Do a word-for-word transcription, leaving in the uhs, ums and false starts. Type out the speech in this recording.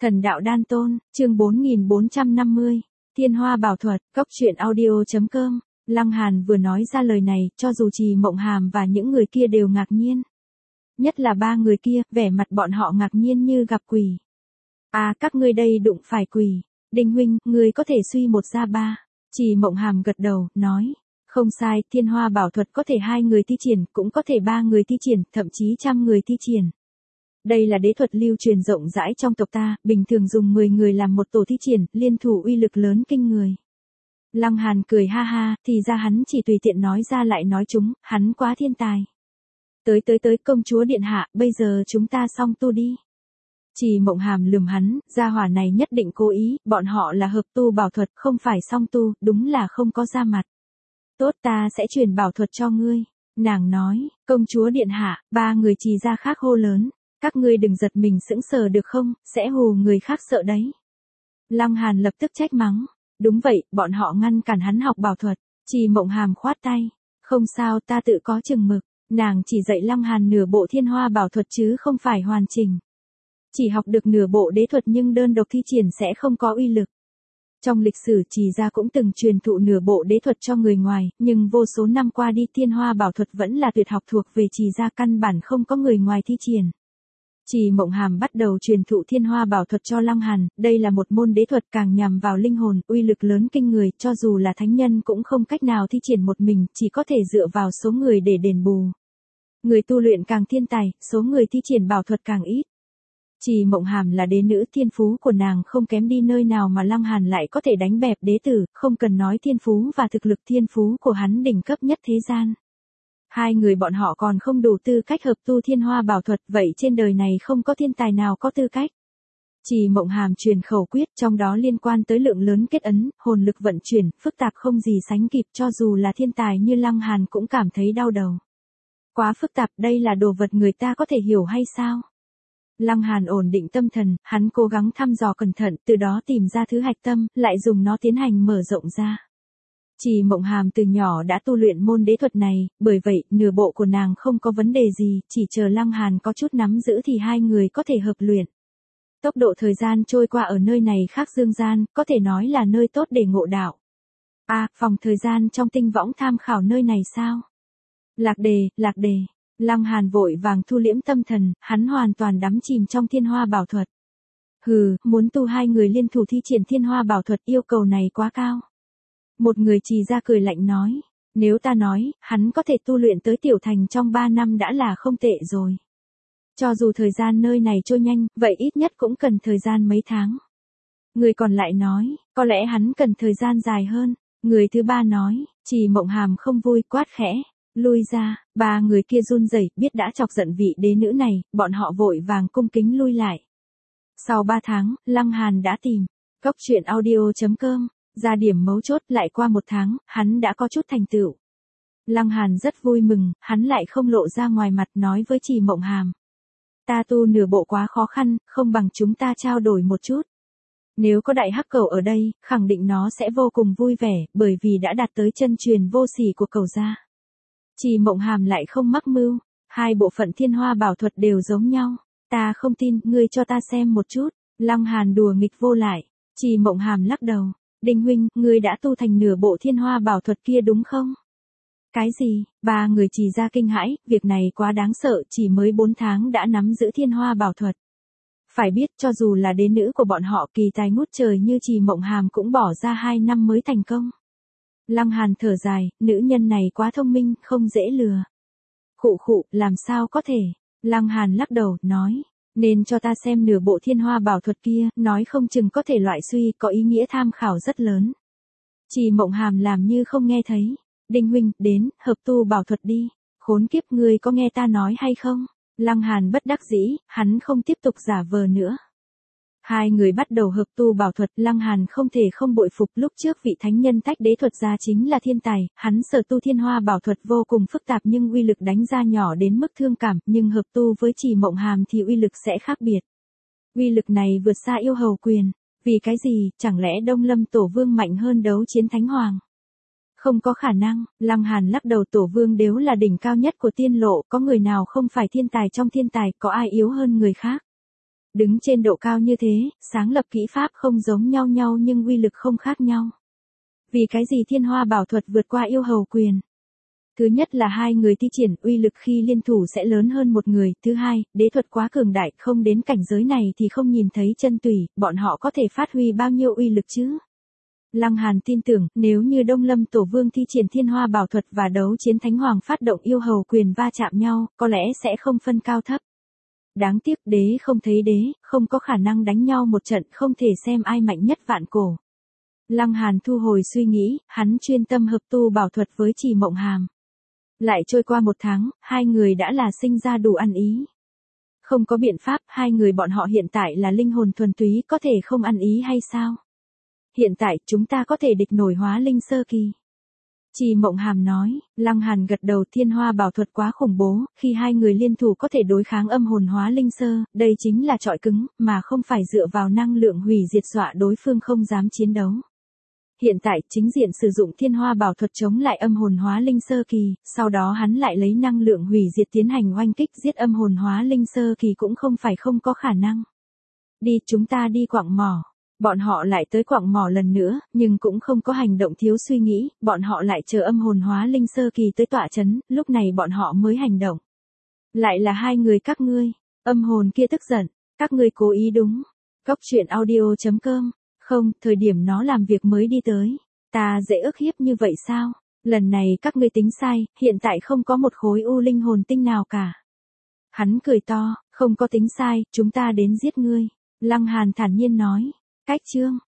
Thần đạo đan tôn, chương bốn nghìn bốn trăm năm mươi, Thiên Hoa Bảo Thuật, Cốc truyện audio chấm com. Lăng Hàn vừa nói ra lời này, cho dù Trì Mộng Hàm và những người kia đều ngạc nhiên. Nhất là ba người kia, vẻ mặt bọn họ ngạc nhiên như gặp quỷ. À, các ngươi đây đụng phải quỷ. Đinh huynh, ngươi có thể suy một ra ba. Trì Mộng Hàm gật đầu, nói. Không sai, Thiên Hoa Bảo Thuật có thể hai người thi triển, cũng có thể ba người thi triển, thậm chí trăm người thi triển. Đây là đế thuật lưu truyền rộng rãi trong tộc ta, bình thường dùng mười người làm một tổ thi triển, liên thủ uy lực lớn kinh người. Lăng Hàn cười ha ha, thì ra hắn chỉ tùy tiện nói ra lại nói chúng, hắn quá thiên tài. Tới tới tới công chúa điện hạ, bây giờ chúng ta song tu đi. Trì Mộng Hàm lườm hắn, gia hỏa này nhất định cố ý, bọn họ là hợp tu bảo thuật, không phải song tu, đúng là không có ra mặt. Tốt, ta sẽ truyền bảo thuật cho ngươi. Nàng nói, công chúa điện hạ, ba người Trì gia khác hô lớn. Các ngươi đừng giật mình sững sờ được không, sẽ hù người khác sợ đấy. Lăng Hàn lập tức trách mắng. Đúng vậy, bọn họ ngăn cản hắn học bảo thuật. Trì Mộng Hàm khoát tay. Không sao, ta tự có chừng mực. Nàng chỉ dạy Lăng Hàn nửa bộ Thiên Hoa Bảo Thuật chứ không phải hoàn chỉnh. Chỉ học được nửa bộ đế thuật nhưng đơn độc thi triển sẽ không có uy lực. Trong lịch sử Trì gia cũng từng truyền thụ nửa bộ đế thuật cho người ngoài, nhưng vô số năm qua đi Thiên Hoa Bảo Thuật vẫn là tuyệt học thuộc về Trì gia, căn bản không có người ngoài thi triển. Trì Mộng Hàm bắt đầu truyền thụ Thiên Hoa Bảo Thuật cho Lăng Hàn, đây là một môn đế thuật càng nhằm vào linh hồn, uy lực lớn kinh người, cho dù là thánh nhân cũng không cách nào thi triển một mình, chỉ có thể dựa vào số người để đền bù. Người tu luyện càng thiên tài, số người thi triển bảo thuật càng ít. Trì Mộng Hàm là đế nữ, thiên phú của nàng không kém đi nơi nào mà Lăng Hàn lại có thể đánh bẹp đế tử, không cần nói thiên phú và thực lực, thiên phú của hắn đỉnh cấp nhất thế gian. Hai người bọn họ còn không đủ tư cách hợp tu Thiên Hoa Bảo Thuật, vậy trên đời này không có thiên tài nào có tư cách. Trì Mộng Hàm truyền khẩu quyết, trong đó liên quan tới lượng lớn kết ấn, hồn lực vận chuyển, phức tạp không gì sánh kịp, cho dù là thiên tài như Lăng Hàn cũng cảm thấy đau đầu. Quá phức tạp, đây là đồ vật người ta có thể hiểu hay sao? Lăng Hàn ổn định tâm thần, hắn cố gắng thăm dò cẩn thận, từ đó tìm ra thứ hạch tâm, lại dùng nó tiến hành mở rộng ra. Trì Mộng Hàm từ nhỏ đã tu luyện môn đế thuật này, bởi vậy, nửa bộ của nàng không có vấn đề gì, chỉ chờ Lăng Hàn có chút nắm giữ thì hai người có thể hợp luyện. Tốc độ thời gian trôi qua ở nơi này khác dương gian, có thể nói là nơi tốt để ngộ đạo. À, phòng thời gian trong tinh võng tham khảo nơi này sao? Lạc đề, lạc đề. Lăng Hàn vội vàng thu liễm tâm thần, hắn hoàn toàn đắm chìm trong Thiên Hoa Bảo Thuật. Hừ, muốn tu hai người liên thủ thi triển Thiên Hoa Bảo Thuật, yêu cầu này quá cao. Một người Trì gia cười lạnh nói, nếu ta nói, hắn có thể tu luyện tới tiểu thành trong ba năm đã là không tệ rồi. Cho dù thời gian nơi này trôi nhanh, vậy ít nhất cũng cần thời gian mấy tháng. Người còn lại nói, có lẽ hắn cần thời gian dài hơn. Người thứ ba nói, Trì Mộng Hàm không vui, quát khẽ, lui ra. Ba người kia run rẩy, biết đã chọc giận vị đế nữ này, bọn họ vội vàng cung kính lui lại. Sau ba tháng, Lăng Hàn đã tìm Cốc truyện audio chấm com. Ra điểm mấu chốt, lại qua một tháng, hắn đã có chút thành tựu. Lăng Hàn rất vui mừng, hắn lại không lộ ra ngoài mặt, nói với Trì Mộng Hàm. Ta tu nửa bộ quá khó khăn, không bằng chúng ta trao đổi một chút. Nếu có đại hắc cẩu ở đây, khẳng định nó sẽ vô cùng vui vẻ, bởi vì đã đạt tới chân truyền vô sỉ của cẩu gia. Trì Mộng Hàm lại không mắc mưu, hai bộ phận Thiên Hoa Bảo Thuật đều giống nhau. Ta không tin, ngươi cho ta xem một chút. Lăng Hàn đùa nghịch vô lại. Trì Mộng Hàm lắc đầu. Đinh huynh, ngươi đã tu thành nửa bộ Thiên Hoa Bảo Thuật kia đúng không? Cái gì? Ba người Trì gia kinh hãi, việc này quá đáng sợ, chỉ mới bốn tháng đã nắm giữ Thiên Hoa Bảo Thuật. Phải biết cho dù là đế nữ của bọn họ kỳ tài ngút trời như Trì Mộng Hàm cũng bỏ ra hai năm mới thành công. Lăng Hàn thở dài, nữ nhân này quá thông minh, không dễ lừa. Khụ khụ, làm sao có thể? Lăng Hàn lắc đầu, nói. Nên cho ta xem nửa bộ Thiên Hoa Bảo Thuật kia, nói không chừng có thể loại suy, có ý nghĩa tham khảo rất lớn. Trì Mộng Hàm làm như không nghe thấy. Đinh huynh, đến, hợp tu bảo thuật đi. Khốn kiếp, ngươi có nghe ta nói hay không? Lăng Hàn bất đắc dĩ, hắn không tiếp tục giả vờ nữa. Hai người bắt đầu hợp tu bảo thuật, Lăng Hàn không thể không bội phục, lúc trước vị thánh nhân tách đế thuật gia chính là thiên tài, hắn sở tu Thiên Hoa Bảo Thuật vô cùng phức tạp nhưng uy lực đánh ra nhỏ đến mức thương cảm, nhưng hợp tu với Trì Mộng Hàm thì uy lực sẽ khác biệt. Uy lực này vượt xa yêu hầu quyền, vì cái gì, chẳng lẽ Đông Lâm Tổ Vương mạnh hơn đấu chiến Thánh Hoàng? Không có khả năng, Lăng Hàn lắc đầu, Tổ Vương đều là đỉnh cao nhất của tiên lộ, có người nào không phải thiên tài trong thiên tài, có ai yếu hơn người khác? Đứng trên độ cao như thế, sáng lập kỹ pháp không giống nhau nhau nhưng uy lực không khác nhau. Vì cái gì thiên hoa bảo thuật vượt qua yêu hầu quyền? Thứ nhất là hai người thi triển uy lực khi liên thủ sẽ lớn hơn một người. Thứ hai, đế thuật quá cường đại, không đến cảnh giới này thì không nhìn thấy chân tủy, bọn họ có thể phát huy bao nhiêu uy lực chứ? Lăng Hàn tin tưởng, nếu như Đông Lâm Tổ Vương thi triển thiên hoa bảo thuật và đấu chiến Thánh Hoàng phát động yêu hầu quyền va chạm nhau, có lẽ sẽ không phân cao thấp. Đáng tiếc đế không thấy đế, không có khả năng đánh nhau một trận, không thể xem ai mạnh nhất vạn cổ. Lăng Hàn thu hồi suy nghĩ, hắn chuyên tâm hợp tu bảo thuật với Trì Mộng Hàm. Lại trôi qua một tháng, hai người đã là sinh ra đủ ăn ý. Không có biện pháp, hai người bọn họ hiện tại là linh hồn thuần túy, có thể không ăn ý hay sao? Hiện tại, chúng ta có thể địch nổi hóa linh sơ kỳ. Trì Mộng Hàm nói. Lăng Hàn gật đầu, thiên hoa bảo thuật quá khủng bố, khi hai người liên thủ có thể đối kháng âm hồn hóa linh sơ, đây chính là trọi cứng, mà không phải dựa vào năng lượng hủy diệt dọa đối phương không dám chiến đấu. Hiện tại, chính diện sử dụng thiên hoa bảo thuật chống lại âm hồn hóa linh sơ kỳ, sau đó hắn lại lấy năng lượng hủy diệt tiến hành oanh kích giết âm hồn hóa linh sơ kỳ cũng không phải không có khả năng. Đi, chúng ta đi quặng mỏ. Bọn họ lại tới quặng mỏ lần nữa, nhưng cũng không có hành động thiếu suy nghĩ, bọn họ lại chờ âm hồn hóa linh sơ kỳ tới tọa chấn, lúc này bọn họ mới hành động. Lại là hai người các ngươi, âm hồn kia tức giận, các ngươi cố ý đúng. Cốc truyện audio chấm com. Không, thời điểm nó làm việc mới đi tới. Ta dễ ức hiếp như vậy sao? Lần này các ngươi tính sai, hiện tại không có một khối u linh hồn tinh nào cả. Hắn cười to, không có tính sai, chúng ta đến giết ngươi. Lăng Hàn thản nhiên nói. Cách chương.